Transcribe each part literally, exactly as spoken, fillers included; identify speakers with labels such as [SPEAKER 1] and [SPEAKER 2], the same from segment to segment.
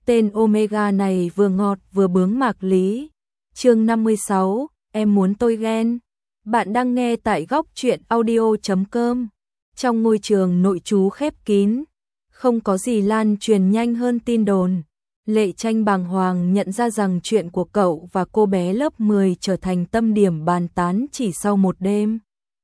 [SPEAKER 1] Tên Omega này vừa ngọt vừa bướng mạc lý. Chương năm mươi sáu, em muốn tôi ghen. Bạn đang nghe tại góc truyện audio chấm com. Trong ngôi trường nội trú khép kín, không có gì lan truyền nhanh hơn tin đồn. Lệ Tranh bàng hoàng nhận ra rằng chuyện của cậu và cô bé lớp mười trở thành tâm điểm bàn tán chỉ sau một đêm.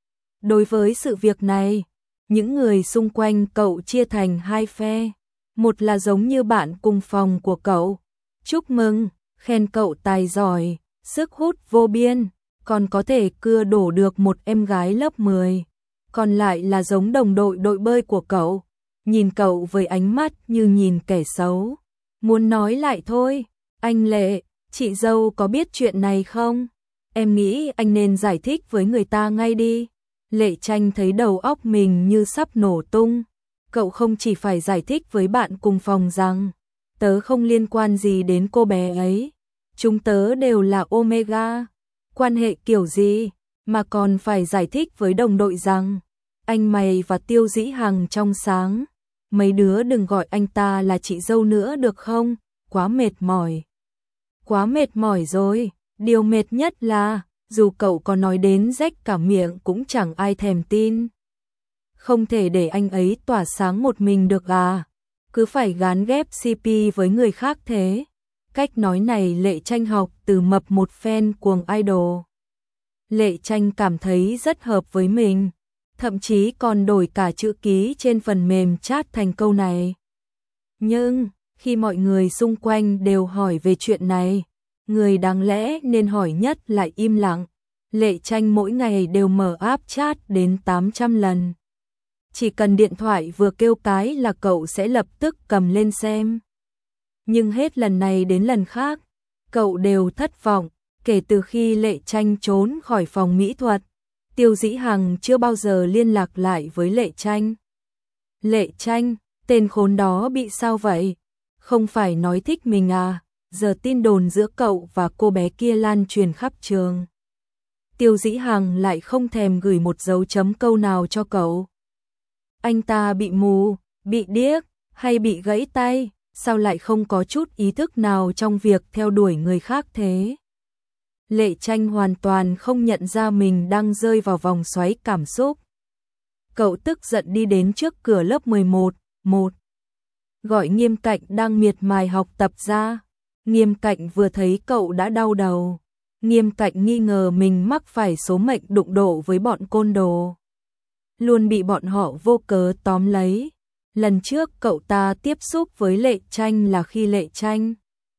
[SPEAKER 1] Đối với sự việc này, những người xung quanh cậu chia thành hai phe. Một là giống như bạn cùng phòng của cậu, chúc mừng, khen cậu tài giỏi, sức hút vô biên, còn có thể cưa đổ được một em gái lớp mười. Còn lại là giống đồng đội đội bơi của cậu, nhìn cậu với ánh mắt như nhìn kẻ xấu. Muốn nói lại thôi, anh Lệ, chị dâu có biết chuyện này không? Em nghĩ anh nên giải thích với người ta ngay đi. Lệ Tranh thấy đầu óc mình như sắp nổ tung. Cậu không chỉ phải giải thích với bạn cùng phòng rằng tớ không liên quan gì đến cô bé ấy. Chúng tớ đều là Omega. Quan hệ kiểu gì mà còn phải giải thích với đồng đội rằng anh mày và Tiêu Dĩ Hằng trong sáng. Mấy đứa đừng gọi anh ta là chị dâu nữa được không? Quá mệt mỏi. Quá mệt mỏi rồi. Điều mệt nhất là dù cậu có nói đến rách cả miệng cũng chẳng ai thèm tin. Không thể để anh ấy tỏa sáng một mình được à? Cứ phải gán ghép xê pê với người khác thế. Cách nói này Lệ Tranh học từ mập một fan cuồng idol. Lệ Tranh cảm thấy rất hợp với mình, thậm chí còn đổi cả chữ ký trên phần mềm chat thành câu này. Nhưng, khi mọi người xung quanh đều hỏi về chuyện này, người đáng lẽ nên hỏi nhất lại im lặng. Lệ Tranh mỗi ngày đều mở app chat đến tám trăm lần. Chỉ cần điện thoại vừa kêu cái là cậu sẽ lập tức cầm lên xem. Nhưng hết lần này đến lần khác, cậu đều thất vọng. Kể từ khi Lệ Tranh trốn khỏi phòng mỹ thuật, Tiêu Dĩ Hằng chưa bao giờ liên lạc lại với Lệ Tranh. Lệ Tranh, tên khốn đó bị sao vậy? Không phải nói thích mình à? Giờ tin đồn giữa cậu và cô bé kia lan truyền khắp trường. Tiêu Dĩ Hằng lại không thèm gửi một dấu chấm câu nào cho cậu. Anh ta bị mù, bị điếc, hay bị gãy tay, sao lại không có chút ý thức nào trong việc theo đuổi người khác thế? Lệ Tranh hoàn toàn không nhận ra mình đang rơi vào vòng xoáy cảm xúc. Cậu tức giận đi đến trước cửa lớp mười một, một. Gọi Nghiêm Cạnh đang miệt mài học tập ra. Nghiêm Cạnh vừa thấy cậu đã đau đầu. Nghiêm Cạnh nghi ngờ mình mắc phải số mệnh đụng độ với bọn côn đồ. Luôn bị bọn họ vô cớ tóm lấy. Lần trước cậu ta tiếp xúc với Lệ Tranh là khi Lệ Tranh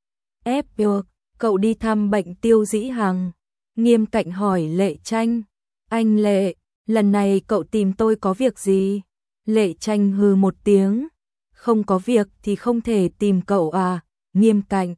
[SPEAKER 1] ép buộc cậu đi thăm bệnh Tiêu Dĩ Hằng. Nghiêm Cạnh hỏi Lệ Tranh, anh Lệ, lần này cậu tìm tôi có việc gì? Lệ Tranh hừ một tiếng, không có việc thì không thể tìm cậu à? Nghiêm Cạnh,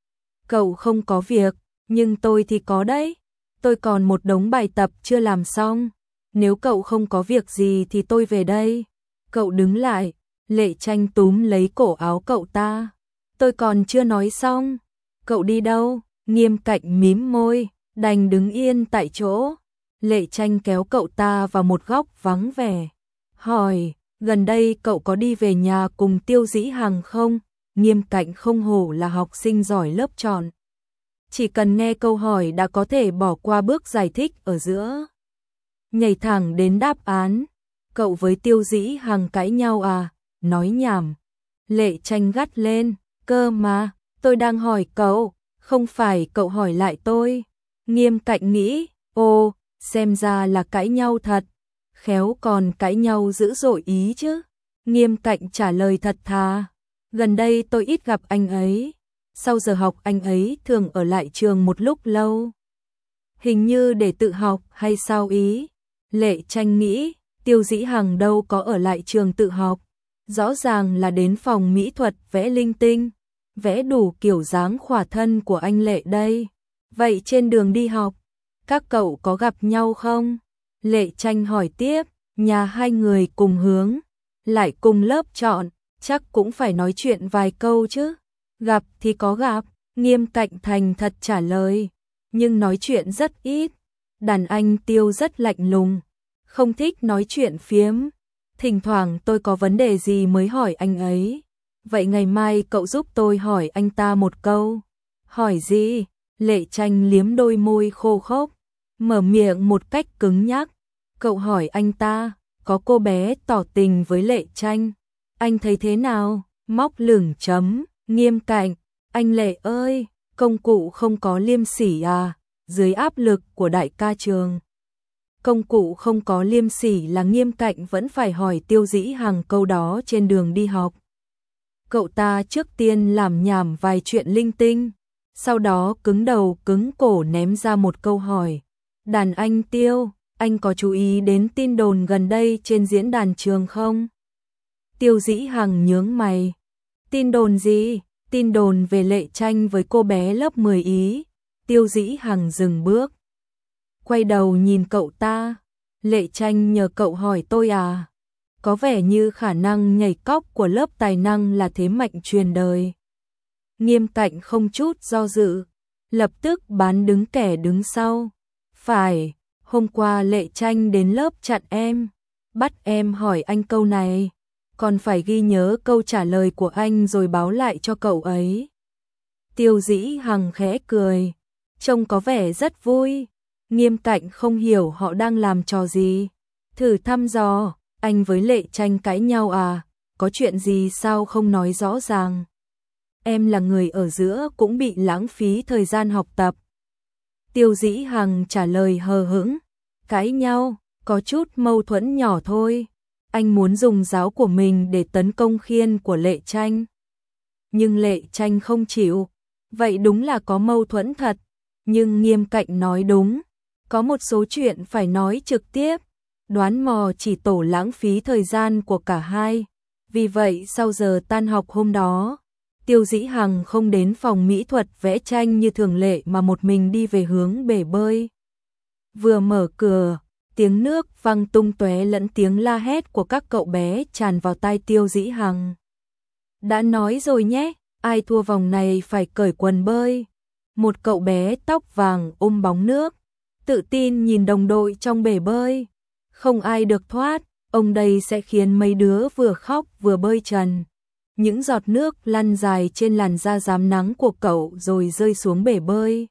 [SPEAKER 1] cậu không có việc, nhưng tôi thì có đấy. Tôi còn một đống bài tập chưa làm xong. Nếu cậu không có việc gì thì tôi về đây. Cậu đứng lại. Lệ Tranh túm lấy cổ áo cậu ta. Tôi còn chưa nói xong. Cậu đi đâu? Nghiêm Cạnh mím môi, đành đứng yên tại chỗ. Lệ Tranh kéo cậu ta vào một góc vắng vẻ. Hỏi, gần đây cậu có đi về nhà cùng Tiêu Dĩ Hằng không? Nghiêm Cạnh không hổ là học sinh giỏi lớp tròn. Chỉ cần nghe câu hỏi đã có thể bỏ qua bước giải thích ở giữa. Nhảy thẳng đến đáp án. Cậu với Tiêu Dĩ Hằng cãi nhau à? Nói nhảm. Lệ Tranh gắt lên. Cơ mà, tôi đang hỏi cậu, không phải cậu hỏi lại tôi. Nghiêm Cạnh nghĩ, ô, xem ra là cãi nhau thật. Khéo còn cãi nhau dữ dội ý chứ. Nghiêm Cạnh trả lời thật thà. Gần đây tôi ít gặp anh ấy. Sau giờ học anh ấy thường ở lại trường một lúc lâu. Hình như để tự học hay sao ý? Lệ Tranh nghĩ, Tiêu Dĩ Hằng đâu có ở lại trường tự học. Rõ ràng là đến phòng mỹ thuật vẽ linh tinh. Vẽ đủ kiểu dáng khỏa thân của anh Lệ đây. Vậy trên đường đi học, các cậu có gặp nhau không? Lệ Tranh hỏi tiếp, nhà hai người cùng hướng, lại cùng lớp chọn, chắc cũng phải nói chuyện vài câu chứ. Gặp thì có gặp, Nghiêm Cạnh thành thật trả lời, nhưng nói chuyện rất ít. Đàn anh Tiêu rất lạnh lùng, không thích nói chuyện phiếm. Thỉnh thoảng tôi có vấn đề gì mới hỏi anh ấy. Vậy ngày mai cậu giúp tôi hỏi anh ta một câu. Hỏi gì? Lệ Tranh liếm đôi môi khô khốc, mở miệng một cách cứng nhắc. Cậu hỏi anh ta, có cô bé tỏ tình với Lệ Tranh, anh thấy thế nào? Móc lửng chấm, Nghiêm Cạnh, anh Lệ ơi, công cụ không có liêm sỉ à? Dưới áp lực của đại ca trường, công cụ không có liêm sỉ là Nghiêm Cạnh vẫn phải hỏi Tiêu Dĩ Hằng câu đó trên đường đi học. Cậu ta trước tiên làm nhảm vài chuyện linh tinh, sau đó cứng đầu cứng cổ ném ra một câu hỏi. Đàn anh Tiêu, anh có chú ý đến tin đồn gần đây trên diễn đàn trường không? Tiêu Dĩ Hằng nhướng mày. Tin đồn gì? Tin đồn về Lệ Tranh với cô bé lớp mười ý. Tiêu Dĩ Hằng dừng bước, quay đầu nhìn cậu ta. Lệ Tranh nhờ cậu hỏi tôi à? Có vẻ như khả năng nhảy cóc của lớp tài năng là thế mạnh truyền đời. Nghiêm Cạnh không chút do dự, lập tức bán đứng kẻ đứng sau. Phải, hôm qua Lệ Tranh đến lớp chặn em, bắt em hỏi anh câu này, còn phải ghi nhớ câu trả lời của anh rồi báo lại cho cậu ấy. Tiêu Dĩ Hằng khẽ cười, trông có vẻ rất vui. Nghiêm Cạnh không hiểu họ đang làm trò gì. Thử thăm dò, anh với Lệ Tranh cãi nhau à? Có chuyện gì sao không nói rõ ràng? Em là người ở giữa cũng bị lãng phí thời gian học tập. Tiêu Dĩ Hằng trả lời hờ hững, cãi nhau, có chút mâu thuẫn nhỏ thôi. Anh muốn dùng giáo của mình để tấn công khiên của Lệ Tranh. Nhưng Lệ Tranh không chịu, vậy đúng là có mâu thuẫn thật. Nhưng Nghiêm Cạnh nói đúng, có một số chuyện phải nói trực tiếp, đoán mò chỉ tổ lãng phí thời gian của cả hai. Vì vậy sau giờ tan học hôm đó, Tiêu Dĩ Hằng không đến phòng mỹ thuật vẽ tranh như thường lệ mà một mình đi về hướng bể bơi. Vừa mở cửa, tiếng nước văng tung tóe lẫn tiếng la hét của các cậu bé tràn vào tai Tiêu Dĩ Hằng. Đã nói rồi nhé, ai thua vòng này phải cởi quần bơi. Một cậu bé tóc vàng ôm bóng nước, tự tin nhìn đồng đội trong bể bơi. Không ai được thoát, ông đây sẽ khiến mấy đứa vừa khóc vừa bơi trần. Những giọt nước lăn dài trên làn da rám nắng của cậu rồi rơi xuống bể bơi.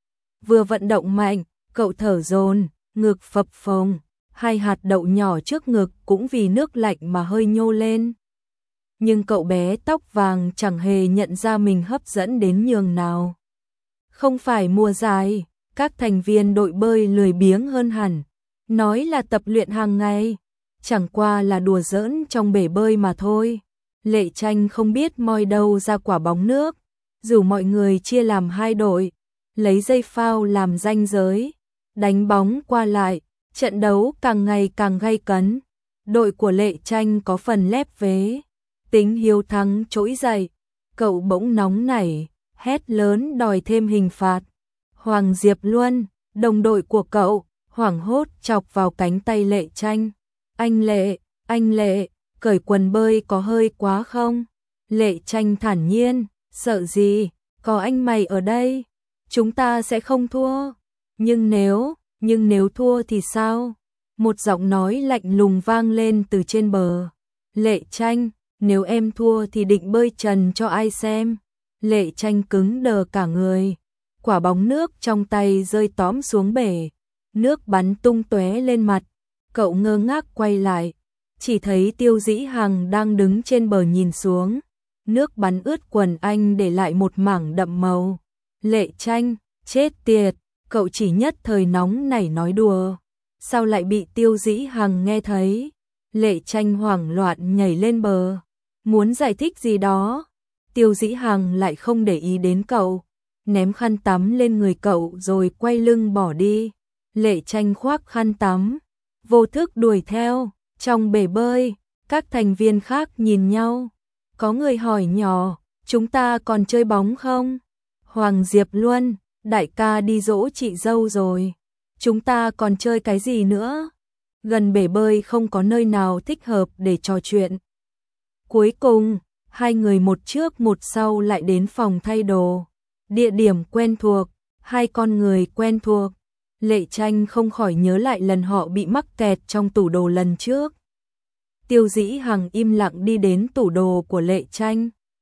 [SPEAKER 1] Vừa vận động mạnh, cậu thở dồn, ngực phập phồng, hai hạt đậu nhỏ trước ngực cũng vì nước lạnh mà hơi nhô lên. Nhưng cậu bé tóc vàng chẳng hề nhận ra mình hấp dẫn đến nhường nào. Không phải mùa giải, các thành viên đội bơi lười biếng hơn hẳn, nói là tập luyện hàng ngày, chẳng qua là đùa giỡn trong bể bơi mà thôi. Lệ Tranh không biết moi đâu ra quả bóng nước, rủ mọi người chia làm hai đội, lấy dây phao làm ranh giới, đánh bóng qua lại, trận đấu càng ngày càng gay cấn. Đội của Lệ Tranh có phần lép vế, tính hiếu thắng trỗi dậy, cậu bỗng nóng nảy, hét lớn đòi thêm hình phạt. Hoàng Diệp Luân, đồng đội của cậu, hoảng hốt chọc vào cánh tay Lệ Tranh. Anh Lệ, anh Lệ, cởi quần bơi có hơi quá không? Lệ Tranh thản nhiên, sợ gì, có anh mày ở đây, chúng ta sẽ không thua. Nhưng nếu, nhưng nếu thua thì sao? Một giọng nói lạnh lùng vang lên từ trên bờ. Lệ Tranh, nếu em thua thì định bơi trần cho ai xem? Lệ Tranh cứng đờ cả người, quả bóng nước trong tay rơi tóm xuống bể, nước bắn tung tóe lên mặt. Cậu ngơ ngác quay lại, chỉ thấy Tiêu Dĩ Hằng đang đứng trên bờ nhìn xuống, nước bắn ướt quần anh để lại một mảng đậm màu. Lệ Tranh, chết tiệt, cậu chỉ nhất thời nóng nảy nói đùa, sao lại bị Tiêu Dĩ Hằng nghe thấy? Lệ Tranh hoảng loạn nhảy lên bờ, muốn giải thích gì đó. Tiêu Dĩ Hằng lại không để ý đến cậu, ném khăn tắm lên người cậu rồi quay lưng bỏ đi. Lệ Tranh khoác khăn tắm, vô thức đuổi theo. Trong bể bơi, các thành viên khác nhìn nhau. Có người hỏi nhỏ, chúng ta còn chơi bóng không? Hoàng Diệp Luân, đại ca đi dỗ chị dâu rồi. Chúng ta còn chơi cái gì nữa? Gần bể bơi không có nơi nào thích hợp để trò chuyện. Cuối cùng, hai người một trước một sau lại đến phòng thay đồ. Địa điểm quen thuộc, hai con người quen thuộc. Lệ Tranh không khỏi nhớ lại lần họ bị mắc kẹt trong tủ đồ lần trước. Tiêu Dĩ Hằng im lặng đi đến tủ đồ của Lệ Tranh,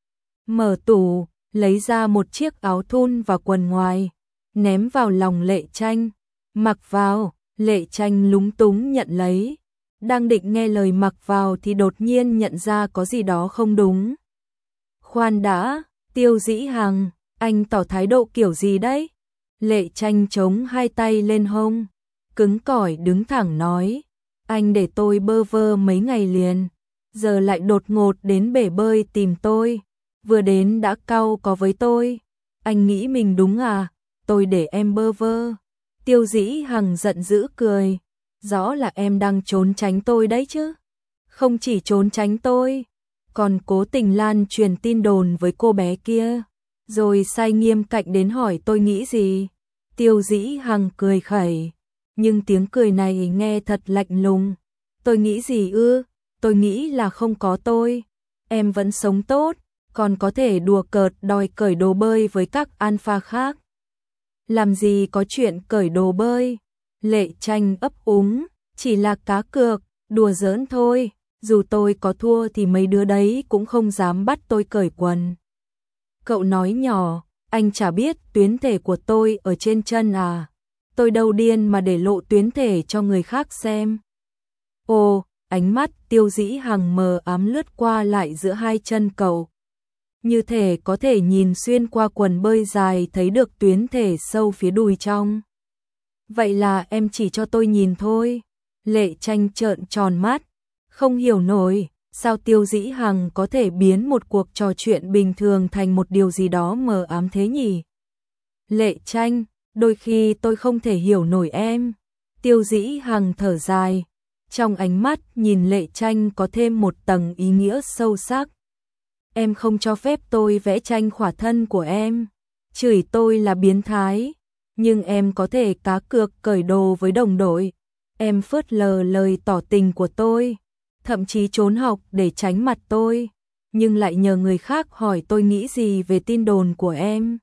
[SPEAKER 1] mở tủ, lấy ra một chiếc áo thun và quần ngoài, ném vào lòng Lệ Tranh. Mặc vào, Lệ Tranh lúng túng nhận lấy. Đang định nghe lời mặc vào thì đột nhiên nhận ra có gì đó không đúng. Khoan đã, Tiêu Dĩ Hằng, anh tỏ thái độ kiểu gì đấy? Lệ Tranh chống hai tay lên hông, cứng cỏi đứng thẳng nói. Anh để tôi bơ vơ mấy ngày liền, giờ lại đột ngột đến bể bơi tìm tôi. Vừa đến đã cau có với tôi. Anh nghĩ mình đúng à? Tôi để em bơ vơ. Tiêu Dĩ Hằng giận dữ cười. Rõ là em đang trốn tránh tôi đấy chứ. Không chỉ trốn tránh tôi, còn cố tình lan truyền tin đồn với cô bé kia. Rồi sai nghiêm cạnh đến hỏi tôi nghĩ gì. Tiêu Dĩ Hằng cười khẩy. Nhưng tiếng cười này nghe thật lạnh lùng. Tôi nghĩ gì ư? Tôi nghĩ là không có tôi, em vẫn sống tốt, còn có thể đùa cợt đòi cởi đồ bơi với các alpha khác. Làm gì có chuyện cởi đồ bơi? Lệ Tranh ấp úng, chỉ là cá cược, đùa giỡn thôi, dù tôi có thua thì mấy đứa đấy cũng không dám bắt tôi cởi quần. Cậu nói nhỏ, anh chả biết tuyến thể của tôi ở trên chân à? Tôi đâu điên mà để lộ tuyến thể cho người khác xem. Ồ, ánh mắt Tiêu Dĩ Hằng mờ ám lướt qua lại giữa hai chân cậu. Như thể có thể nhìn xuyên qua quần bơi dài thấy được tuyến thể sâu phía đùi trong. Vậy là em chỉ cho tôi nhìn thôi. Lệ Tranh trợn tròn mắt, không hiểu nổi, sao Tiêu Dĩ Hằng có thể biến một cuộc trò chuyện bình thường thành một điều gì đó mờ ám thế nhỉ? Lệ Tranh, đôi khi tôi không thể hiểu nổi em. Tiêu Dĩ Hằng thở dài. Trong ánh mắt nhìn Lệ Tranh có thêm một tầng ý nghĩa sâu sắc. Em không cho phép tôi vẽ tranh khỏa thân của em, chửi tôi là biến thái, nhưng em có thể cá cược cởi đồ với đồng đội. Em phớt lờ lời tỏ tình của tôi, thậm chí trốn học để tránh mặt tôi, nhưng lại nhờ người khác hỏi tôi nghĩ gì về tin đồn của em.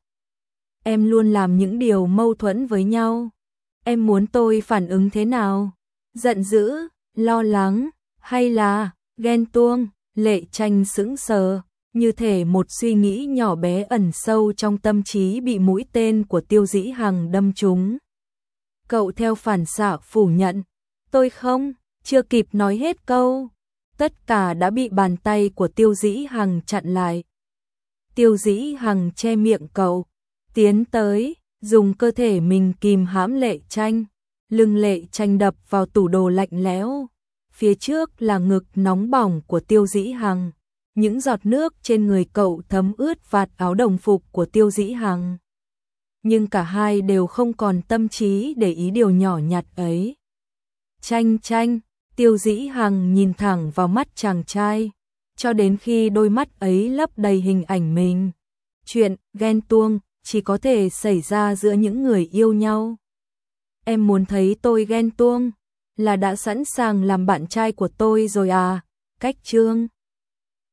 [SPEAKER 1] Em luôn làm những điều mâu thuẫn với nhau. Em muốn tôi phản ứng thế nào? Giận dữ, lo lắng, hay là ghen tuông? Lệ Tranh sững sờ, như thể một suy nghĩ nhỏ bé ẩn sâu trong tâm trí bị mũi tên của Tiêu Dĩ Hằng đâm trúng. Cậu theo phản xạ phủ nhận. Tôi không, chưa kịp nói hết câu. Tất cả đã bị bàn tay của Tiêu Dĩ Hằng chặn lại. Tiêu Dĩ Hằng che miệng cậu, tiến tới, dùng cơ thể mình kìm hãm Lệ Tranh. Lưng Lệ Tranh đập vào tủ đồ lạnh lẽo. Phía trước là ngực nóng bỏng của Tiêu Dĩ Hằng. Những giọt nước trên người cậu thấm ướt vạt áo đồng phục của Tiêu Dĩ Hằng. Nhưng cả hai đều không còn tâm trí để ý điều nhỏ nhặt ấy. Tranh Tranh, Tiêu Dĩ Hằng nhìn thẳng vào mắt chàng trai, cho đến khi đôi mắt ấy lấp đầy hình ảnh mình. Chuyện ghen tuông chỉ có thể xảy ra giữa những người yêu nhau. Em muốn thấy tôi ghen tuông, là đã sẵn sàng làm bạn trai của tôi rồi à? Cách chương